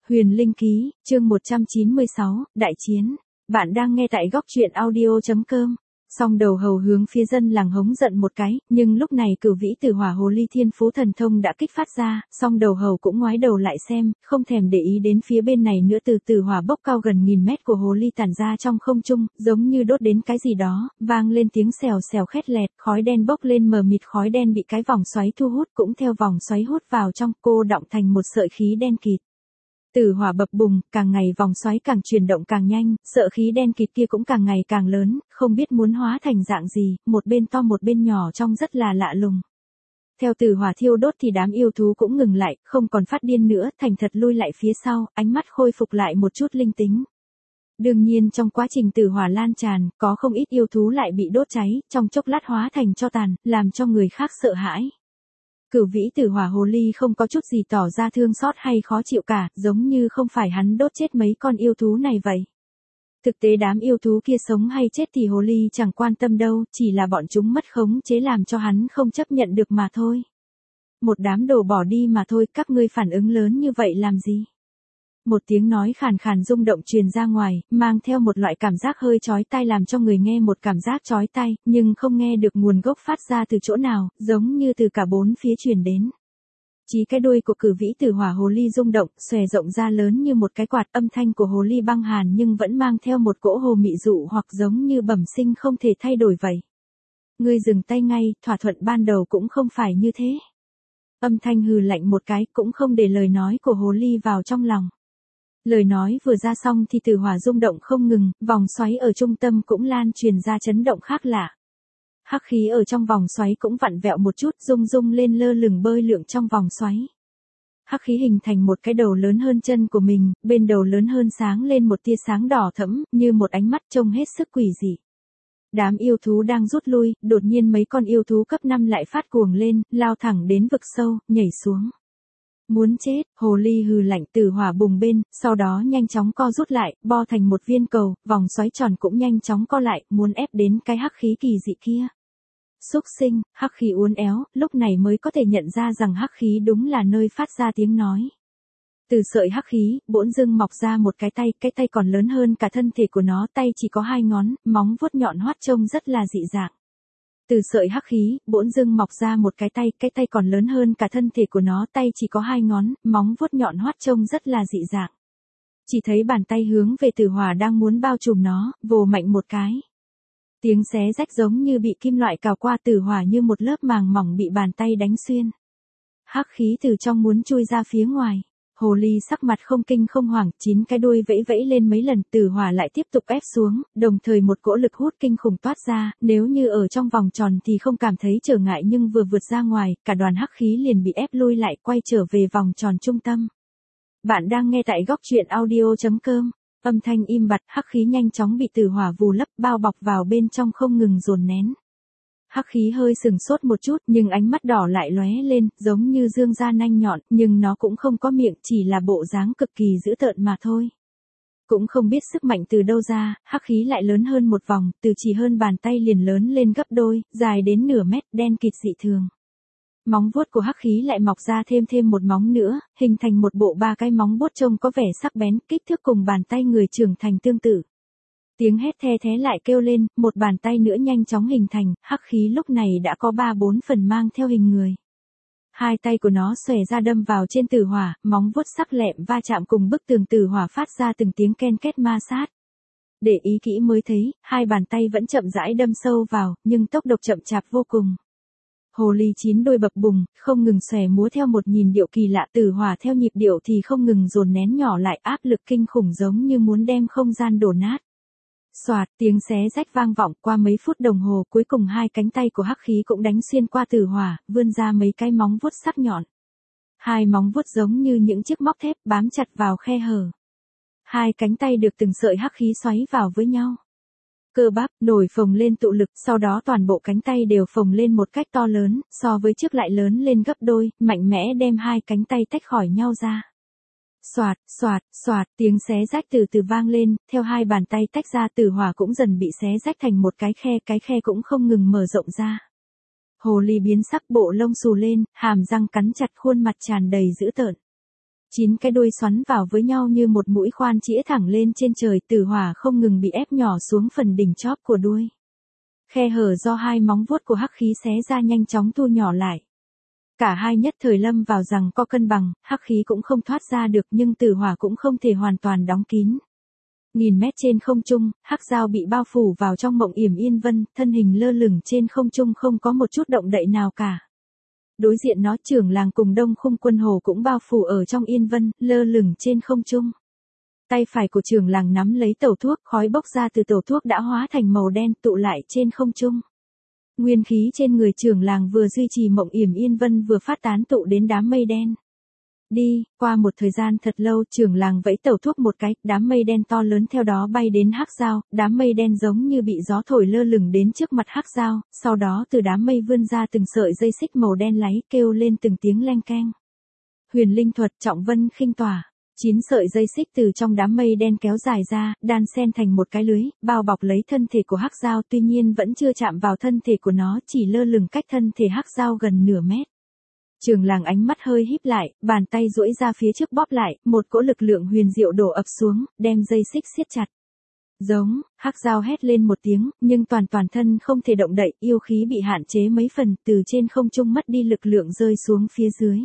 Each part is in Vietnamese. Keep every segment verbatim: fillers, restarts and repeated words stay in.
Huyền Linh Ký, chương một trăm chín mươi sáu, Đại Chiến. Bạn đang nghe tại góc truyện audio.com. Song đầu hầu hướng phía dân làng hống giận một cái, nhưng lúc này cửu vĩ tử hỏa hồ ly thiên phú thần thông đã kích phát ra, song đầu hầu cũng ngoái đầu lại xem, không thèm để ý đến phía bên này nữa. Từ tử hỏa bốc cao gần nghìn mét của hồ ly tản ra trong không trung, giống như đốt đến cái gì đó, vang lên tiếng xèo xèo khét lẹt, khói đen bốc lên mờ mịt, khói đen bị cái vòng xoáy thu hút cũng theo vòng xoáy hút vào trong, cô đọng thành một sợi khí đen kịt. Tử hỏa bập bùng, càng ngày vòng xoáy càng chuyển động càng nhanh, sợi khí đen kịt kia cũng càng ngày càng lớn, không biết muốn hóa thành dạng gì, một bên to một bên nhỏ trông rất là lạ lùng. Theo tử hỏa thiêu đốt thì đám yêu thú cũng ngừng lại, không còn phát điên nữa, thành thật lui lại phía sau, ánh mắt khôi phục lại một chút linh tính. Đương nhiên trong quá trình tử hỏa lan tràn, có không ít yêu thú lại bị đốt cháy, trong chốc lát hóa thành tro tàn, làm cho người khác sợ hãi. Cửu vĩ tử hỏa hồ ly không có chút gì tỏ ra thương xót hay khó chịu cả, giống như không phải hắn đốt chết mấy con yêu thú này vậy. Thực tế đám yêu thú kia sống hay chết thì hồ ly chẳng quan tâm đâu, chỉ là bọn chúng mất khống chế làm cho hắn không chấp nhận được mà thôi. Một đám đồ bỏ đi mà thôi, các ngươi phản ứng lớn như vậy làm gì? Một tiếng nói khàn khàn rung động truyền ra ngoài, mang theo một loại cảm giác hơi chói tai, làm cho người nghe một cảm giác chói tai, nhưng không nghe được nguồn gốc phát ra từ chỗ nào, giống như từ cả bốn phía truyền đến. Chỉ cái đuôi của cửu vĩ tử hỏa hồ ly rung động, xòe rộng ra lớn như một cái quạt, âm thanh của hồ ly băng hàn nhưng vẫn mang theo một cỗ hồ mị dụ, hoặc giống như bẩm sinh không thể thay đổi vậy. Ngươi dừng tay ngay, thỏa thuận ban đầu cũng không phải như thế. Âm thanh hừ lạnh một cái, cũng không để lời nói của hồ ly vào trong lòng. Lời nói vừa ra xong thì tử hỏa rung động không ngừng, vòng xoáy ở trung tâm cũng lan truyền ra chấn động khác lạ. Hắc khí ở trong vòng xoáy cũng vặn vẹo một chút, rung rung lên lơ lửng bơi lượn trong vòng xoáy. Hắc khí hình thành một cái đầu lớn hơn chân của mình, bên đầu lớn hơn sáng lên một tia sáng đỏ thẫm, như một ánh mắt trông hết sức quỷ dị. Đám yêu thú đang rút lui, đột nhiên mấy con yêu thú cấp năm lại phát cuồng lên, lao thẳng đến vực sâu, nhảy xuống. Muốn chết, hồ ly hừ lạnh, tử hỏa bùng bên, sau đó nhanh chóng co rút lại, bo thành một viên cầu, vòng xoáy tròn cũng nhanh chóng co lại, muốn ép đến cái hắc khí kỳ dị kia. Xúc sinh, hắc khí uốn éo, lúc này mới có thể nhận ra rằng hắc khí đúng là nơi phát ra tiếng nói. Từ sợi hắc khí, bỗng dưng mọc ra một cái tay, cái tay còn lớn hơn cả thân thể của nó, tay chỉ có hai ngón, móng vuốt nhọn hoắt trông rất là dị dạng. Từ sợi hắc khí, bỗng dưng mọc ra một cái tay, cái tay còn lớn hơn cả thân thể của nó, tay chỉ có hai ngón, móng vuốt nhọn hoắt trông rất là dị dạng. Chỉ thấy bàn tay hướng về tử hỏa đang muốn bao trùm nó, vồ mạnh một cái. Tiếng xé rách giống như bị kim loại cào qua, tử hỏa như một lớp màng mỏng bị bàn tay đánh xuyên. Hắc khí từ trong muốn chui ra phía ngoài. Hồ ly sắc mặt không kinh không hoảng, chín cái đuôi vẫy vẫy lên mấy lần, tử hỏa lại tiếp tục ép xuống, đồng thời một cỗ lực hút kinh khủng toát ra, nếu như ở trong vòng tròn thì không cảm thấy trở ngại, nhưng vừa vượt ra ngoài, cả đoàn hắc khí liền bị ép lui lại, quay trở về vòng tròn trung tâm. Bạn đang nghe tại góc truyện audio.com. Âm thanh im bặt, hắc khí nhanh chóng bị tử hỏa vù lấp, bao bọc vào bên trong không ngừng dồn nén. Hắc khí hơi sừng sốt một chút, nhưng ánh mắt đỏ lại lóe lên, giống như dương ra nanh nhọn, nhưng nó cũng không có miệng, chỉ là bộ dáng cực kỳ dữ tợn mà thôi. Cũng không biết sức mạnh từ đâu ra, hắc khí lại lớn hơn một vòng, từ chỉ hơn bàn tay liền lớn lên gấp đôi, dài đến nửa mét, đen kịt dị thường. Móng vuốt của hắc khí lại mọc ra thêm thêm một móng nữa, hình thành một bộ ba cái móng vuốt trông có vẻ sắc bén, kích thước cùng bàn tay người trưởng thành tương tự. Tiếng hét the thé lại kêu lên, một bàn tay nữa nhanh chóng hình thành, hắc khí lúc này đã có ba bốn phần mang theo hình người. Hai tay của nó xòe ra đâm vào trên tử hỏa, móng vuốt sắc lẹm va chạm cùng bức tường tử hỏa phát ra từng tiếng ken két ma sát. Để ý kỹ mới thấy, hai bàn tay vẫn chậm rãi đâm sâu vào, nhưng tốc độ chậm chạp vô cùng. Hồ ly chín đuôi bập bùng, không ngừng xòe múa theo một nhìn điệu kỳ lạ, tử hỏa theo nhịp điệu thì không ngừng dồn nén nhỏ lại, áp lực kinh khủng giống như muốn đem không gian đổ nát. Xoạt, tiếng xé rách vang vọng, qua mấy phút đồng hồ, cuối cùng hai cánh tay của hắc khí cũng đánh xuyên qua tử hỏa, vươn ra mấy cái móng vuốt sắc nhọn. Hai móng vuốt giống như những chiếc móc thép bám chặt vào khe hở. Hai cánh tay được từng sợi hắc khí xoáy vào với nhau. Cơ bắp nổi phồng lên tụ lực, sau đó toàn bộ cánh tay đều phồng lên một cách to lớn, so với trước lại lớn lên gấp đôi, mạnh mẽ đem hai cánh tay tách khỏi nhau ra. Xoạt, xoạt, xoạt, tiếng xé rách từ từ vang lên, theo hai bàn tay tách ra, tử hỏa cũng dần bị xé rách thành một cái khe, cái khe cũng không ngừng mở rộng ra. Hồ ly biến sắc, bộ lông xù lên, hàm răng cắn chặt, khuôn mặt tràn đầy dữ tợn. Chín cái đuôi xoắn vào với nhau như một mũi khoan chĩa thẳng lên trên trời, tử hỏa không ngừng bị ép nhỏ xuống phần đỉnh chóp của đuôi. Khe hở do hai móng vuốt của hắc khí xé ra nhanh chóng thu nhỏ lại. Cả hai nhất thời lâm vào rằng co cân bằng, hắc khí cũng không thoát ra được nhưng tử hỏa cũng không thể hoàn toàn đóng kín. Nghìn mét trên không trung, hắc dao bị bao phủ vào trong mộng yểm yên vân, thân hình lơ lửng trên không trung không có một chút động đậy nào cả. Đối diện nó trưởng làng cùng Đông Khung Quân Hồ cũng bao phủ ở trong yên vân, lơ lửng trên không trung. Tay phải của trưởng làng nắm lấy tẩu thuốc, khói bốc ra từ tẩu thuốc đã hóa thành màu đen tụ lại trên không trung. Nguyên khí trên người trưởng làng vừa duy trì mộng yểm yên vân vừa phát tán tụ đến đám mây đen. Đi, qua một thời gian thật lâu trưởng làng vẫy tẩu thuốc một cái, đám mây đen to lớn theo đó bay đến hắc dao, đám mây đen giống như bị gió thổi lơ lửng đến trước mặt hắc dao, sau đó từ đám mây vươn ra từng sợi dây xích màu đen láy kêu lên từng tiếng leng keng. Huyền linh thuật trọng vân khinh tỏa. Chín sợi dây xích từ trong đám mây đen kéo dài ra, đan xen thành một cái lưới, bao bọc lấy thân thể của hắc dao, tuy nhiên vẫn chưa chạm vào thân thể của nó, chỉ lơ lửng cách thân thể hắc dao gần nửa mét. Trường làng ánh mắt hơi híp lại, bàn tay duỗi ra phía trước bóp lại, một cỗ lực lượng huyền diệu đổ ập xuống, đem dây xích siết chặt. Giống, hắc dao hét lên một tiếng, nhưng toàn toàn thân không thể động đậy, yêu khí bị hạn chế mấy phần, từ trên không trung mất đi lực lượng rơi xuống phía dưới.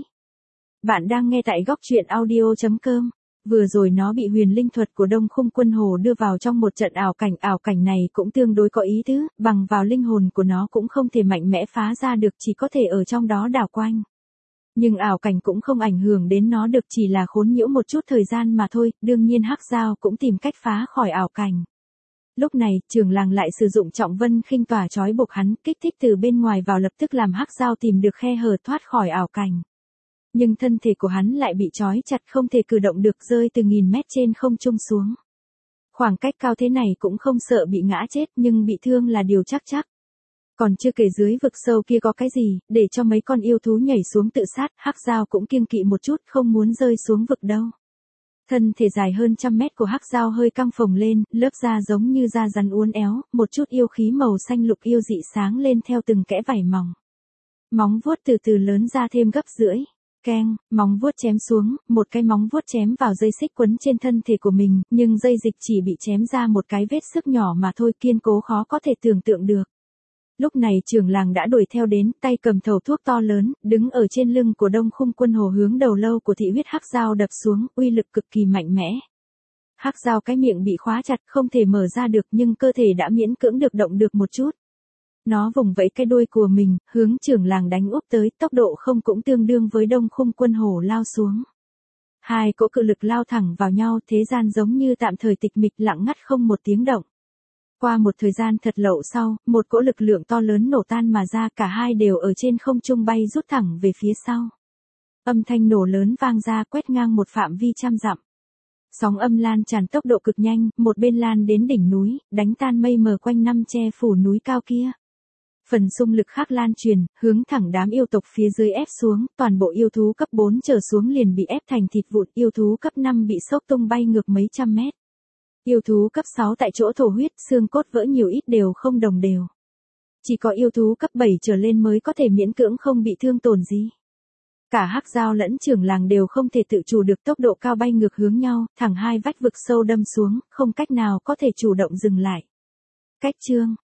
Bạn đang nghe tại góc truyện audio chấm com. Vừa rồi nó bị huyền linh thuật của Đông Khung Quân Hồ đưa vào trong một trận ảo cảnh, ảo cảnh này cũng tương đối có ý tứ, bằng vào linh hồn của nó cũng không thể mạnh mẽ phá ra được, chỉ có thể ở trong đó đảo quanh. Nhưng ảo cảnh cũng không ảnh hưởng đến nó được, chỉ là khốn nhiễu một chút thời gian mà thôi, đương nhiên hắc dao cũng tìm cách phá khỏi ảo cảnh. Lúc này, trưởng làng lại sử dụng trọng vân khinh tỏa trói buộc hắn, kích thích từ bên ngoài vào lập tức làm hắc dao tìm được khe hở thoát khỏi ảo cảnh. Nhưng thân thể của hắn lại bị trói chặt không thể cử động được, rơi từ nghìn mét trên không trung xuống. Khoảng cách cao thế này cũng không sợ bị ngã chết nhưng bị thương là điều chắc chắc. Còn chưa kể dưới vực sâu kia có cái gì, để cho mấy con yêu thú nhảy xuống tự sát, hắc dao cũng kiêng kỵ một chút, không muốn rơi xuống vực đâu. Thân thể dài hơn trăm mét của hắc dao hơi căng phồng lên, lớp da giống như da rắn uốn éo, một chút yêu khí màu xanh lục yêu dị sáng lên theo từng kẽ vảy mỏng. Móng vuốt từ từ lớn ra thêm gấp rưỡi. Keng, móng vuốt chém xuống, một cái móng vuốt chém vào dây xích quấn trên thân thể của mình, nhưng dây dịch chỉ bị chém ra một cái vết sức nhỏ mà thôi, kiên cố khó có thể tưởng tượng được. Lúc này trưởng làng đã đuổi theo đến, tay cầm thầu thuốc to lớn, đứng ở trên lưng của Đông Khung Quân Hồ hướng đầu lâu của thị huyết hắc dao đập xuống, uy lực cực kỳ mạnh mẽ. Hắc dao cái miệng bị khóa chặt không thể mở ra được nhưng cơ thể đã miễn cưỡng được động được một chút. Nó vùng vẫy cái đuôi của mình, hướng trưởng làng đánh úp tới, tốc độ không cũng tương đương với Đông Khung Quân Hồ lao xuống. Hai cỗ cự lực lao thẳng vào nhau, thế gian giống như tạm thời tịch mịch lặng ngắt không một tiếng động. Qua một thời gian thật lâu sau, một cỗ lực lượng to lớn nổ tan mà ra, cả hai đều ở trên không trung bay rút thẳng về phía sau. Âm thanh nổ lớn vang ra quét ngang một phạm vi trăm dặm. Sóng âm lan tràn tốc độ cực nhanh, một bên lan đến đỉnh núi, đánh tan mây mờ quanh năm che phủ núi cao kia. Phần xung lực khác lan truyền, hướng thẳng đám yêu tộc phía dưới ép xuống, toàn bộ yêu thú cấp bốn trở xuống liền bị ép thành thịt vụn, yêu thú cấp năm bị sốc tung bay ngược mấy trăm mét. Yêu thú cấp sáu tại chỗ thổ huyết, xương cốt vỡ nhiều ít đều không đồng đều. Chỉ có yêu thú cấp bảy trở lên mới có thể miễn cưỡng không bị thương tổn gì. Cả hắc dao lẫn trưởng làng đều không thể tự chủ được, tốc độ cao bay ngược hướng nhau, thẳng hai vách vực sâu đâm xuống, không cách nào có thể chủ động dừng lại. Cách chương